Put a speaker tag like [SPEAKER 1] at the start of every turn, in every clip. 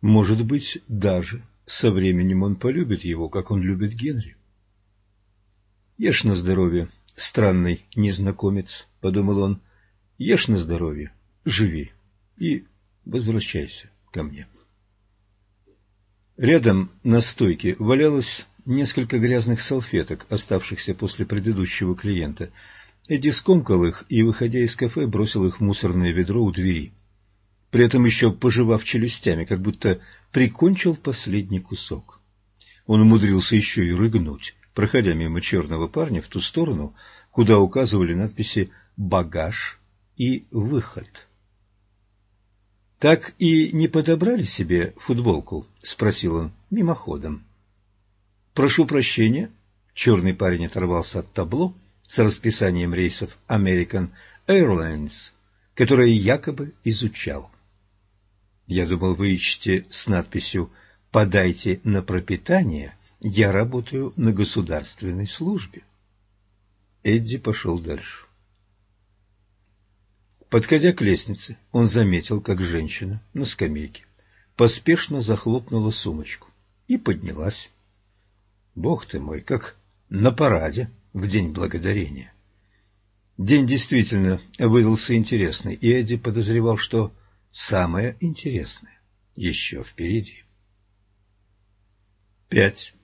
[SPEAKER 1] Может быть, даже со временем он полюбит его, как он любит Генри. «Ешь на здоровье, странный незнакомец», — подумал он. «Ешь на здоровье, живи и возвращайся ко мне». Рядом на стойке валялось несколько грязных салфеток, оставшихся после предыдущего клиента. Эдди скомкал их и, выходя из кафе, бросил их в мусорное ведро у двери. При этом еще пожевав челюстями, как будто прикончил последний кусок. Он умудрился еще и рыгнуть, проходя мимо черного парня в ту сторону, куда указывали надписи «Багаж» и «Выход». «Так и не подобрали себе футболку?» — спросил он мимоходом. «Прошу прощения». Черный парень оторвался от табло с расписанием рейсов American Airlines, которое якобы изучал. «Я думал, вы ищете с надписью «Подайте на пропитание». Я работаю на государственной службе». Эдди пошел дальше. Подходя к лестнице, он заметил, как женщина на скамейке поспешно захлопнула сумочку и поднялась. Бог ты мой, как на параде в День Благодарения. День действительно выдался интересный, и Эдди подозревал, что самое интересное еще впереди. 5.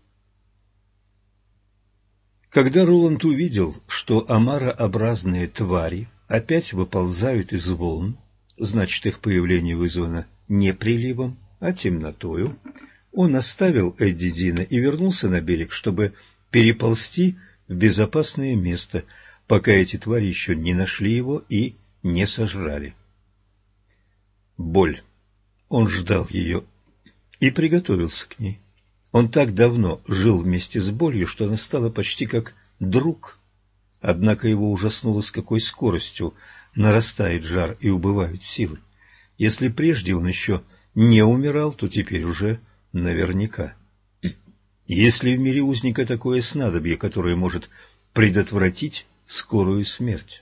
[SPEAKER 1] Когда Роланд увидел, что омарообразные твари опять выползают из волн, значит, их появление вызвано не приливом, а темнотою, он оставил Эдди Дина и вернулся на берег, чтобы переползти в безопасное место, пока эти твари еще не нашли его и не сожрали. Боль. Он ждал ее и приготовился к ней. Он так давно жил вместе с болью, что она стала почти как друг. Однако его ужаснуло, с какой скоростью нарастает жар и убывают силы. Если прежде он еще не умирал, то теперь уже наверняка. Если в мире узника такое снадобье, которое может предотвратить скорую смерть?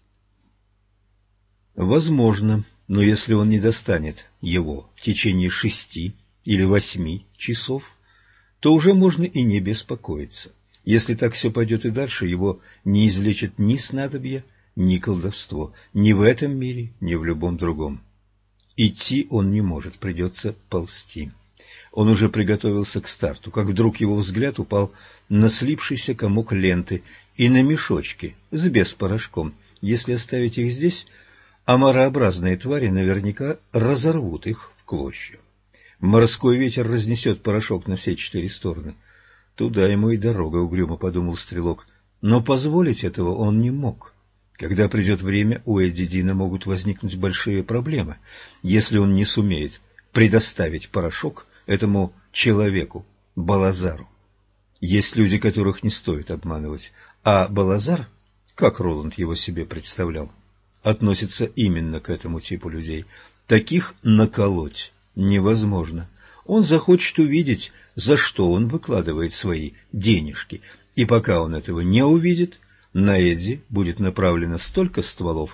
[SPEAKER 1] Возможно, но если он не достанет его в течение 6 или 8 часов, то уже можно и не беспокоиться. Если так все пойдет и дальше, его не излечит ни снадобье, ни колдовство, ни в этом мире, ни в любом другом. Идти он не может, придется ползти. Он уже приготовился к старту, как вдруг его взгляд упал на слипшийся комок ленты и на мешочки с беспорошком. Если оставить их здесь, омарообразные твари наверняка разорвут их в клочья. Морской ветер разнесет порошок на все 4 стороны. Туда ему и дорога, угрюмо подумал стрелок. Но позволить этого он не мог. Когда придет время, у Эдди Дина могут возникнуть большие проблемы, если он не сумеет предоставить порошок этому человеку, Балазару. Есть люди, которых не стоит обманывать, а Балазар, как Роланд его себе представлял, относится именно к этому типу людей. Таких наколоть невозможно. Он захочет увидеть, за что он выкладывает свои денежки, и пока он этого не увидит, на Эдди будет направлено столько стволов,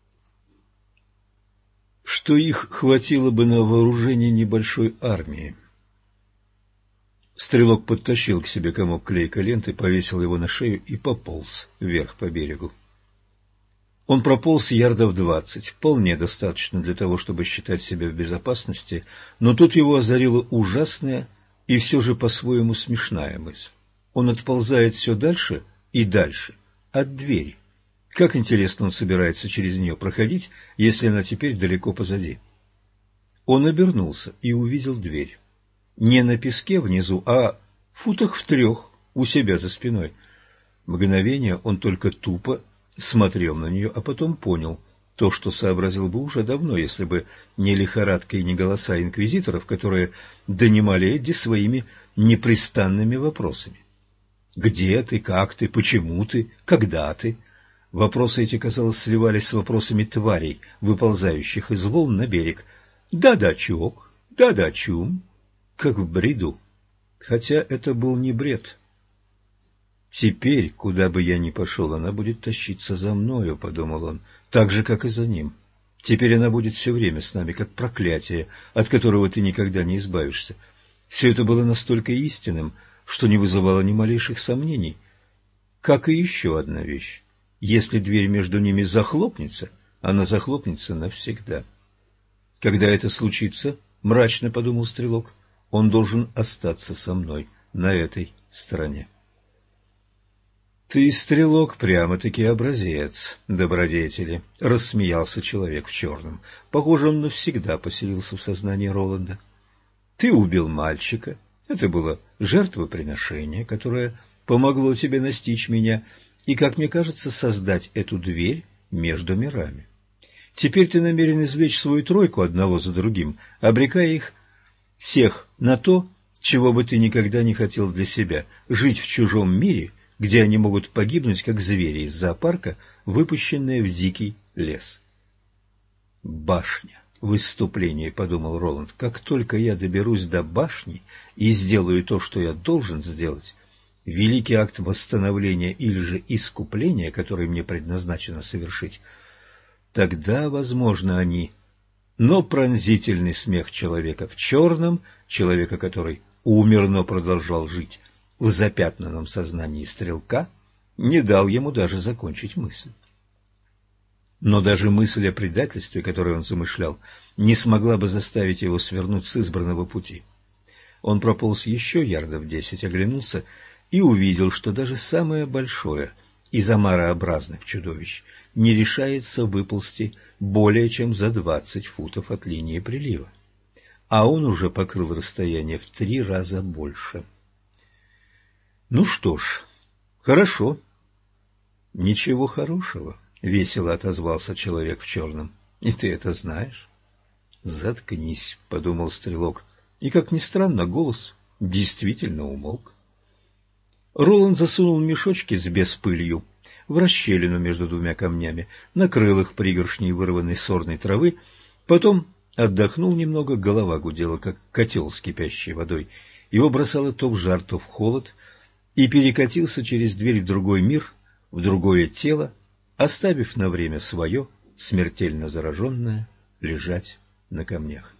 [SPEAKER 1] что их хватило бы на вооружение небольшой армии. Стрелок подтащил к себе комок клейкой ленты, повесил его на шею и пополз вверх по берегу. Он прополз ярдов 20, вполне достаточно для того, чтобы считать себя в безопасности, но тут его озарила ужасная и все же по-своему смешная мысль. Он отползает все дальше и дальше от двери. Как интересно он собирается через нее проходить, если она теперь далеко позади. Он обернулся и увидел дверь. Не на песке внизу, а в футах в 3 у себя за спиной. Мгновение он только тупо смотрел на нее, а потом понял то, что сообразил бы уже давно, если бы не лихорадка и не голоса инквизиторов, которые донимали Эдди своими непрестанными вопросами. «Где ты? Как ты? Почему ты? Когда ты?» Вопросы эти, казалось, сливались с вопросами тварей, выползающих из волн на берег. «Да-да, чувак, да-да, чум», как в бреду. Хотя это был не бред. «Теперь, куда бы я ни пошел, она будет тащиться за мною», — подумал он, — «так же, как и за ним. Теперь она будет все время с нами, как проклятие, от которого ты никогда не избавишься. Все это было настолько истинным, что не вызывало ни малейших сомнений. Как и еще одна вещь. Если дверь между ними захлопнется, она захлопнется навсегда. Когда это случится, мрачно подумал Стрелок, он должен остаться со мной на этой стороне. «Ты, Стрелок, прямо-таки образец добродетели», — рассмеялся человек в черном. Похоже, он навсегда поселился в сознании Роланда. «Ты убил мальчика. Это было жертвоприношение, которое помогло тебе настичь меня и, как мне кажется, создать эту дверь между мирами. Теперь ты намерен извлечь свою тройку одного за другим, обрекая их всех на то, чего бы ты никогда не хотел для себя — жить в чужом мире, где они могут погибнуть, как звери из зоопарка, выпущенные в дикий лес». «Башня. В выступлении», — подумал Роланд, — «как только я доберусь до башни и сделаю то, что я должен сделать, великий акт восстановления или же искупления, который мне предназначено совершить, тогда, возможно, они...» Но пронзительный смех человека в черном, человека, который умер, но продолжал жить в запятнанном сознании Стрелка, не дал ему даже закончить мысль. Но даже мысль о предательстве, которую он замышлял, не смогла бы заставить его свернуть с избранного пути. Он прополз еще ярдов 10, оглянулся и увидел, что даже самое большое из омарообразных чудовищ не решается выползти более чем за 20 футов от линии прилива, а он уже покрыл расстояние в 3 раза больше. «Ну что ж, хорошо». «Ничего хорошего», — весело отозвался человек в черном. «И ты это знаешь?» «Заткнись», — подумал Стрелок, и, как ни странно, голос действительно умолк. Роланд засунул мешочки с беспылью в расщелину между двумя камнями, накрыл их пригоршней вырванной сорной травы, потом отдохнул немного, голова гудела, как котел с кипящей водой, его бросало то в жар, то в холод, и перекатился через дверь в другой мир, в другое тело, оставив на время свое, смертельно зараженное, лежать на камнях.